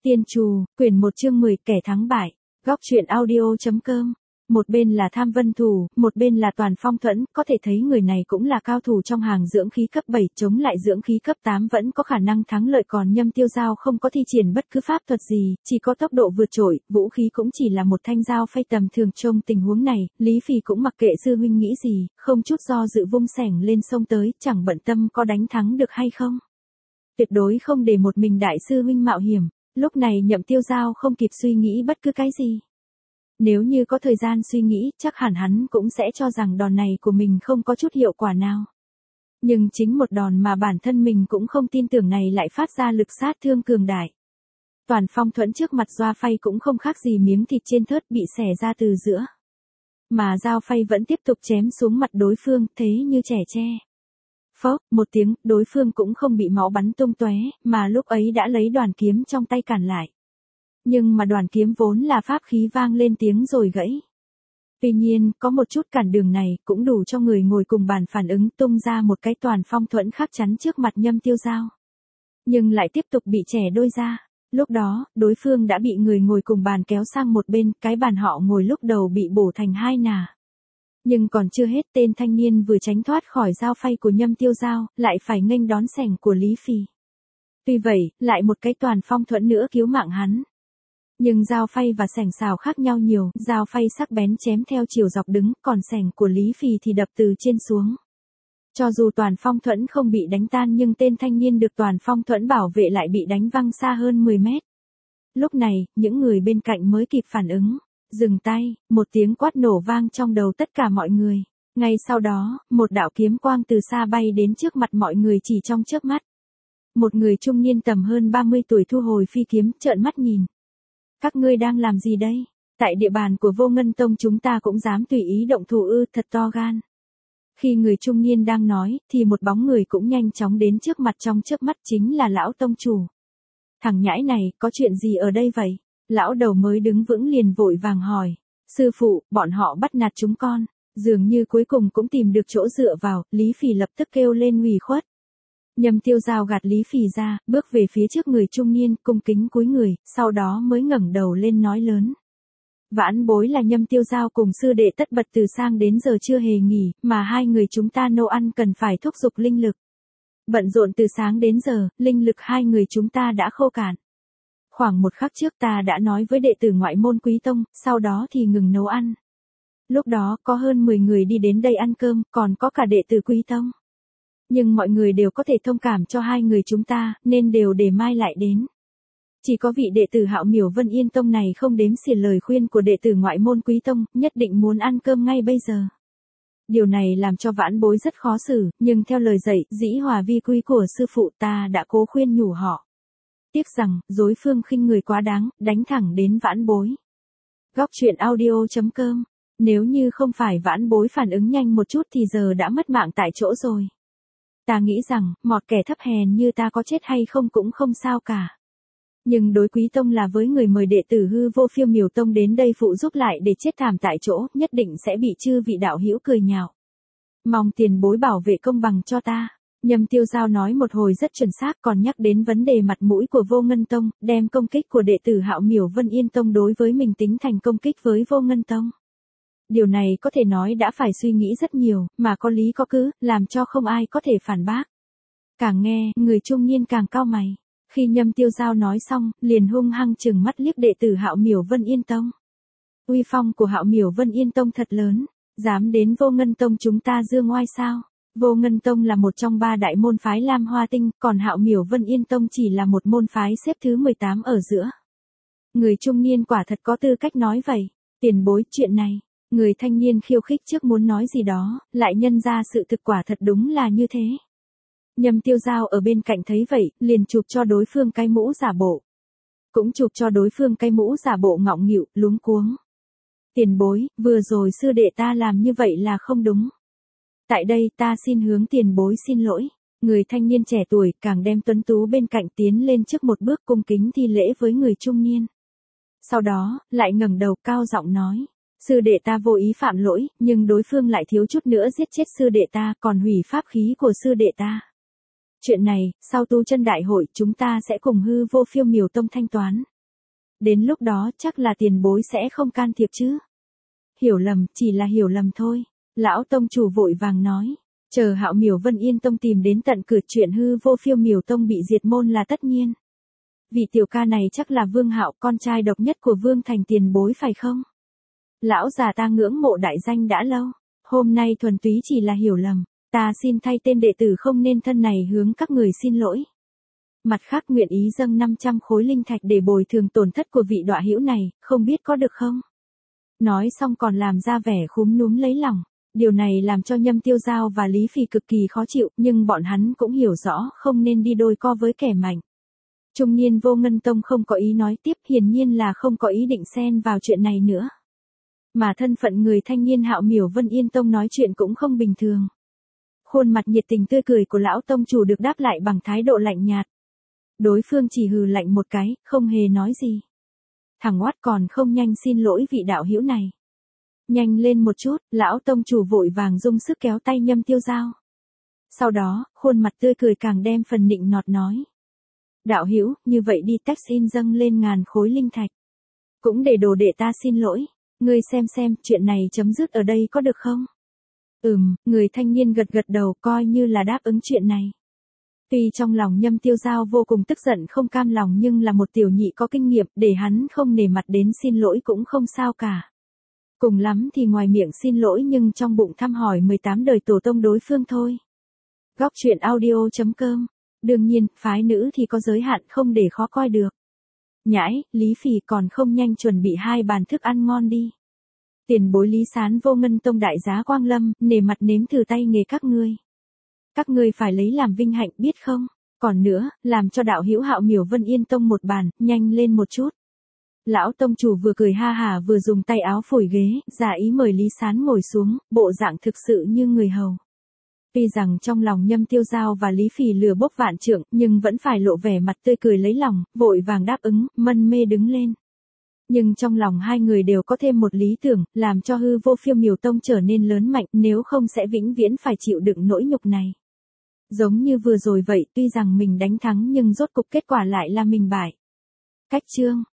Tiên Trù, quyển 1 chương 10, kẻ thắng bại. Góc truyện audio.com. Một bên là Tham Vân Thủ, một bên là Toàn Phong Thuẫn, có thể thấy người này cũng là cao thủ trong hàng dưỡng khí cấp 7, chống lại dưỡng khí cấp 8 vẫn có khả năng thắng lợi, còn Nhâm Tiêu Giao không có thi triển bất cứ pháp thuật gì, chỉ có tốc độ vượt trội, vũ khí cũng chỉ là một thanh dao phay tầm thường. Trong tình huống này, Lý Phỉ cũng mặc kệ sư huynh nghĩ gì, không chút do dự vung xẻng lên sông tới, chẳng bận tâm có đánh thắng được hay không. Tuyệt đối không để một mình đại sư huynh mạo hiểm. Lúc này Nhậm Tiêu Giao không kịp suy nghĩ bất cứ cái gì. Nếu như có thời gian suy nghĩ, chắc hẳn hắn cũng sẽ cho rằng đòn này của mình không có chút hiệu quả nào. Nhưng chính một đòn mà bản thân mình cũng không tin tưởng này lại phát ra lực sát thương cường đại. Toàn Phong Thuẫn trước mặt dao phay cũng không khác gì miếng thịt trên thớt bị xẻ ra từ giữa. Mà dao phay vẫn tiếp tục chém xuống mặt đối phương, thế như trẻ tre. Phốc, một tiếng, đối phương cũng không bị máu bắn tung tóe, mà lúc ấy đã lấy đoàn kiếm trong tay cản lại. Nhưng mà đoàn kiếm vốn là pháp khí vang lên tiếng rồi gãy. Tuy nhiên, có một chút cản đường này, cũng đủ cho người ngồi cùng bàn phản ứng, tung ra một cái Toàn Phong Thuẫn khắc chắn trước mặt Nhâm Tiêu Giao. Nhưng lại tiếp tục bị chẻ đôi ra. Lúc đó, đối phương đã bị người ngồi cùng bàn kéo sang một bên, cái bàn họ ngồi lúc đầu bị bổ thành hai nà. Nhưng còn chưa hết, tên thanh niên vừa tránh thoát khỏi dao phay của Nhâm Tiêu Giao, lại phải nghênh đón xẻng của Lý Phỉ. Tuy vậy, lại một cái Toàn Phong Thuẫn nữa cứu mạng hắn. Nhưng dao phay và xẻng xào khác nhau nhiều, dao phay sắc bén chém theo chiều dọc đứng, còn xẻng của Lý Phỉ thì đập từ trên xuống. Cho dù Toàn Phong Thuẫn không bị đánh tan nhưng tên thanh niên được Toàn Phong Thuẫn bảo vệ lại bị đánh văng xa hơn 10 mét. Lúc này, những người bên cạnh mới kịp phản ứng. Dừng tay, một tiếng quát nổ vang trong đầu tất cả mọi người. Ngay sau đó, một đạo kiếm quang từ xa bay đến trước mặt mọi người chỉ trong chớp mắt. Một người trung niên tầm hơn 30 tuổi thu hồi phi kiếm, trợn mắt nhìn. Các ngươi đang làm gì đây? Tại địa bàn của Vô Ngân Tông chúng ta cũng dám tùy ý động thủ ư, thật to gan. Khi người trung niên đang nói, thì một bóng người cũng nhanh chóng đến trước mặt trong chớp mắt, chính là lão tông chủ. Thằng nhãi này, có chuyện gì ở đây vậy? Lão đầu mới đứng vững liền vội vàng hỏi. Sư phụ, bọn họ bắt nạt chúng con. Dường như cuối cùng cũng tìm được chỗ dựa vào, Lý Phỉ lập tức kêu lên ủy khuất. Nhâm Tiêu Giao gạt Lý Phỉ ra, bước về phía trước người trung niên, cung kính cúi người, sau đó mới ngẩng đầu lên nói lớn. Vãn bối là Nhâm Tiêu Giao cùng sư đệ Tất Bật từ sang đến giờ chưa hề nghỉ, mà hai người chúng ta nấu ăn cần phải thúc giục linh lực. Bận rộn từ sáng đến giờ, linh lực hai người chúng ta đã khô cạn. Khoảng một khắc trước ta đã nói với đệ tử ngoại môn Quý Tông, sau đó thì ngừng nấu ăn. Lúc đó có hơn 10 người đi đến đây ăn cơm, còn có cả đệ tử Quý Tông. Nhưng mọi người đều có thể thông cảm cho hai người chúng ta, nên đều để mai lại đến. Chỉ có vị đệ tử Hạo Miểu Vân Yên Tông này không đếm xỉa lời khuyên của đệ tử ngoại môn Quý Tông, nhất định muốn ăn cơm ngay bây giờ. Điều này làm cho vãn bối rất khó xử, nhưng theo lời dạy, dĩ hòa vi quý của sư phụ ta đã cố khuyên nhủ họ. Tiếc rằng, đối phương khinh người quá đáng, đánh thẳng đến vãn bối. Góc truyện audio.com. Nếu như không phải vãn bối phản ứng nhanh một chút thì giờ đã mất mạng tại chỗ rồi. Ta nghĩ rằng, một kẻ thấp hèn như ta có chết hay không cũng không sao cả. Nhưng đối Quý Tông là với người mời đệ tử Hư Vô Phiêu Miểu Tông đến đây phụ giúp lại để chết thảm tại chỗ, nhất định sẽ bị chư vị đạo hữu cười nhạo. Mong tiền bối bảo vệ công bằng cho ta. Nhâm Tiêu Giao nói một hồi rất chuẩn xác, còn nhắc đến vấn đề mặt mũi của Vô Ngân Tông, đem công kích của đệ tử Hạo Miểu Vân Yên Tông đối với mình tính thành công kích với Vô Ngân Tông. Điều này có thể nói đã phải suy nghĩ rất nhiều, mà có lý có cứ, làm cho không ai có thể phản bác. Càng nghe, người trung niên càng cau mày. Khi Nhâm Tiêu Giao nói xong, liền hung hăng trừng mắt liếc đệ tử Hạo Miểu Vân Yên Tông. Uy phong của Hạo Miểu Vân Yên Tông thật lớn, dám đến Vô Ngân Tông chúng ta dương oai sao? Vô Ngân Tông là một trong 3 đại môn phái Lam Hoa Tinh, còn Hạo Miểu Vân Yên Tông chỉ là một môn phái xếp thứ 18 ở giữa. Người trung niên quả thật có tư cách nói vậy. Tiền bối, chuyện này, người thanh niên khiêu khích trước muốn nói gì đó, lại nhân ra sự thực quả thật đúng là như thế. Nhâm Tiêu Giao ở bên cạnh thấy vậy, liền chụp cho đối phương cái mũ giả bộ. Cũng chụp cho đối phương cái mũ giả bộ ngọng nghịu, luống cuống. Tiền bối, vừa rồi sư đệ ta làm như vậy là không đúng. Tại đây ta xin hướng tiền bối xin lỗi. Người thanh niên trẻ tuổi càng đem tuấn tú bên cạnh tiến lên trước một bước cung kính thi lễ với người trung niên. Sau đó, lại ngẩng đầu cao giọng nói. Sư đệ ta vô ý phạm lỗi, nhưng đối phương lại thiếu chút nữa giết chết sư đệ ta, còn hủy pháp khí của sư đệ ta. Chuyện này, sau tu chân đại hội chúng ta sẽ cùng Hư Vô Phiêu Miểu Tông thanh toán. Đến lúc đó chắc là tiền bối sẽ không can thiệp chứ. Hiểu lầm, chỉ là hiểu lầm thôi. Lão tông chủ vội vàng nói. Chờ Hạo Miểu Vân Yên Tông tìm đến tận cửa, chuyện hư vô Phiêu Miểu Tông bị diệt môn là tất nhiên. Vị tiểu ca này chắc là Vương Hạo, con trai độc nhất của Vương Thành tiền bối phải không? Lão già ta ngưỡng mộ đại danh đã lâu. Hôm nay thuần túy chỉ là hiểu lầm. Ta xin thay tên đệ tử không nên thân này hướng các người xin lỗi. Mặt khác nguyện ý dâng 500 khối linh thạch để bồi thường tổn thất của vị đọa hữu này, không biết có được không? Nói xong còn làm ra vẻ khúm núm lấy lòng. Điều này làm cho Nhâm Tiêu Giao và Lý Phỉ cực kỳ khó chịu, nhưng bọn hắn cũng hiểu rõ không nên đi đôi co với kẻ mạnh. Trung niên Vô Ngân Tông không có ý nói tiếp, hiển nhiên là không có ý định xen vào chuyện này nữa. Mà thân phận người thanh niên Hạo Miểu Vân Yên Tông nói chuyện cũng không bình thường. Khuôn mặt nhiệt tình tươi cười của lão tông chủ được đáp lại bằng thái độ lạnh nhạt. Đối phương chỉ hừ lạnh một cái, không hề nói gì. Thằng oát còn không nhanh xin lỗi vị đạo hữu này. Nhanh lên một chút, lão tông chủ vội vàng dùng sức kéo tay Nhâm Tiêu Giao. Sau đó, khuôn mặt tươi cười càng đem phần nịnh nọt nói. Đạo hữu, như vậy đi tax in dâng lên 1000 khối linh thạch. Cũng để đồ đệ ta xin lỗi. Ngươi xem, chuyện này chấm dứt ở đây có được không? Người thanh niên gật gật đầu coi như là đáp ứng chuyện này. Tuy trong lòng Nhâm Tiêu Giao vô cùng tức giận không cam lòng nhưng là một tiểu nhị có kinh nghiệm, để hắn không nể mặt đến xin lỗi cũng không sao cả. Cùng lắm thì ngoài miệng xin lỗi nhưng trong bụng thăm hỏi 18 đời tổ tông đối phương thôi. Góc truyện audio.com. Đương nhiên, phái nữ thì có giới hạn không để khó coi được. Nhãi, Lý Phỉ còn không nhanh chuẩn bị 2 bàn thức ăn ngon đi. Tiền bối Lý Sán Vô Ngân Tông đại giá Quang Lâm, nể mặt nếm thử tay nghề các ngươi. Các ngươi phải lấy làm vinh hạnh biết không? Còn nữa, làm cho đạo hữu Hạo Miểu Vân Yên Tông một bàn, nhanh lên một chút. Lão tông chủ vừa cười ha hả vừa dùng tay áo phủi ghế, giả ý mời Lý Sán ngồi xuống, bộ dạng thực sự như người hầu. Tuy rằng trong lòng Nhâm Tiêu Giao và Lý Phỉ lửa bốc vạn trượng, nhưng vẫn phải lộ vẻ mặt tươi cười lấy lòng, vội vàng đáp ứng, mân mê đứng lên. Nhưng trong lòng hai người đều có thêm một lý tưởng, làm cho hư vô Phiêu Miểu Tông trở nên lớn mạnh, nếu không sẽ vĩnh viễn phải chịu đựng nỗi nhục này. Giống như vừa rồi vậy, tuy rằng mình đánh thắng nhưng rốt cục kết quả lại là mình bại. Cách chương